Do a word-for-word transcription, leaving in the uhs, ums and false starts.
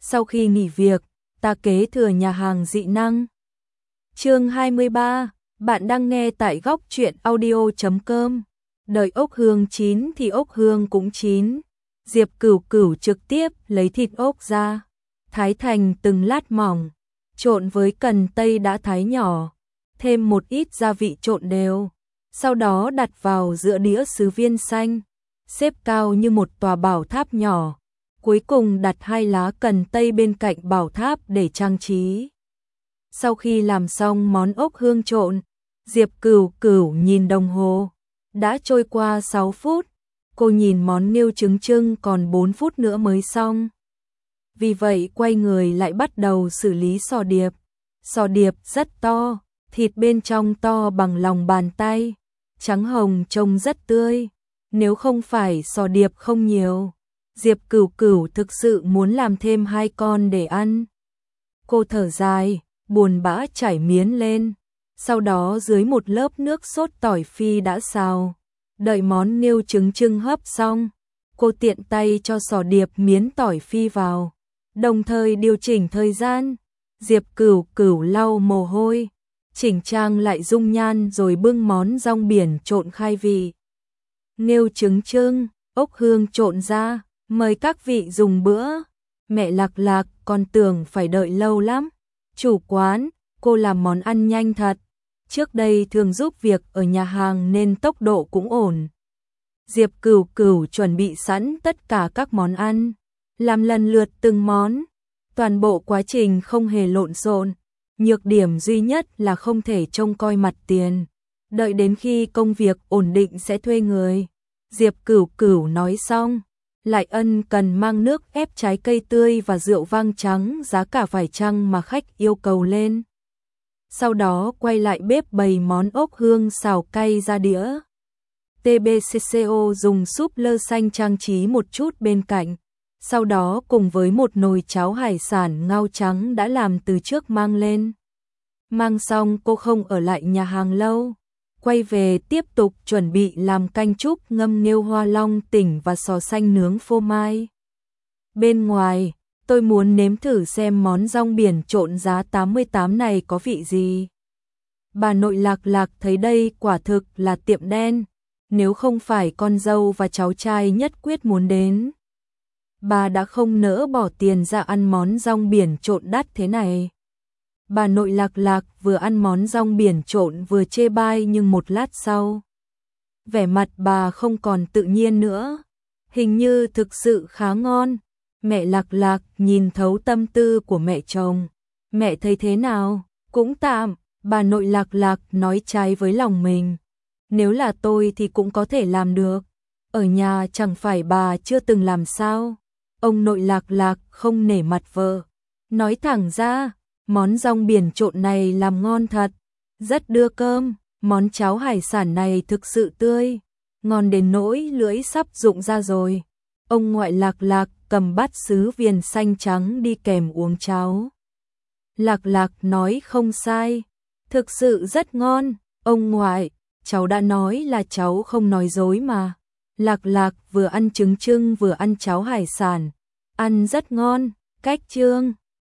Sau khi nghỉ việc, ta kế thừa nhà hàng dị năng. Chương hai mươi ba, bạn đang nghe tại góc truyện audio chấm com. Đợi ốc hương chín thì ốc hương cũng chín. Diệp Cửu Cửu trực tiếp lấy thịt ốc ra, thái thành từng lát mỏng, trộn với cần tây đã thái nhỏ, thêm một ít gia vị trộn đều, sau đó đặt vào giữa đĩa sứ viên xanh, xếp cao như một tòa bảo tháp nhỏ, cuối cùng đặt hai lá cần tây bên cạnh bảo tháp để trang trí. Sau khi làm xong món ốc hương trộn, Diệp Cửu Cửu nhìn đồng hồ, đã trôi qua sáu phút, cô nhìn món nghêu trứng trưng còn bốn phút nữa mới xong. Vì vậy quay người lại bắt đầu xử lý sò điệp. Sò điệp rất to, thịt bên trong to bằng lòng bàn tay, trắng hồng trông rất tươi. Nếu không phải sò điệp không nhiều, Diệp Cửu Cửu thực sự muốn làm thêm hai con để ăn. Cô thở dài, buồn bã trải miến lên, sau đó dưới một lớp nước sốt tỏi phi đã xào. Đợi món nghêu trứng trưng hấp xong, cô tiện tay cho sò điệp miến tỏi phi vào, đồng thời điều chỉnh thời gian. Diệp Cửu Cửu lau mồ hôi, chỉnh trang lại dung nhan rồi bưng món rong biển trộn khai vị. Nghêu trứng trưng, ốc hương trộn ra, mời các vị dùng bữa. Mẹ Lạc Lạc còn tưởng phải đợi lâu lắm. Chủ quán, cô làm món ăn nhanh thật. Trước đây thường giúp việc ở nhà hàng nên tốc độ cũng ổn. Diệp Cửu Cửu chuẩn bị sẵn tất cả các món ăn, làm lần lượt từng món. Toàn bộ quá trình không hề lộn xộn, nhược điểm duy nhất là không thể trông coi mặt tiền. Đợi đến khi công việc ổn định sẽ thuê người. Diệp Cửu Cửu nói xong, lại ân cần mang nước ép trái cây tươi và rượu vang trắng giá cả phải chăng mà khách yêu cầu lên. Sau đó quay lại bếp bày món ốc hương xào cay ra đĩa. tê bê xê xê o dùng súp lơ xanh trang trí một chút bên cạnh, sau đó cùng với một nồi cháo hải sản ngao trắng đã làm từ trước mang lên. Mang xong cô không ở lại nhà hàng lâu, quay về tiếp tục chuẩn bị làm canh trúc ngâm nghêu hoa long tỉnh và sò xanh nướng phô mai. Bên ngoài, tôi muốn nếm thử xem món rong biển trộn giá tám mươi tám này có vị gì. Bà nội Lạc Lạc thấy đây quả thực là tiệm đen, nếu không phải con dâu và cháu trai nhất quyết muốn đến, bà đã không nỡ bỏ tiền ra ăn món rong biển trộn đắt thế này. Bà nội Lạc Lạc vừa ăn món rong biển trộn vừa chê bai, nhưng một lát sau, vẻ mặt bà không còn tự nhiên nữa, hình như thực sự khá ngon. Mẹ Lạc Lạc nhìn thấu tâm tư của mẹ chồng. Mẹ thấy thế nào? Cũng tạm. Bà nội Lạc Lạc nói trái với lòng mình. Nếu là tôi thì cũng có thể làm được. Ở nhà chẳng phải bà chưa từng làm sao? Ông nội Lạc Lạc không nể mặt vợ, nói thẳng ra, món rong biển trộn này làm ngon thật, rất đưa cơm. Món cháo hải sản này thực sự tươi, ngon đến nỗi lưỡi sắp rụng ra rồi. Ông ngoại Lạc Lạc cầm bát sứ viền xanh trắng đi kèm uống cháo. Lạc Lạc nói không sai, thực sự rất ngon. Ông ngoại, cháu đã nói là cháu không nói dối mà. Lạc Lạc vừa ăn trứng trưng vừa ăn cháo hải sản, ăn rất ngon. Cách chương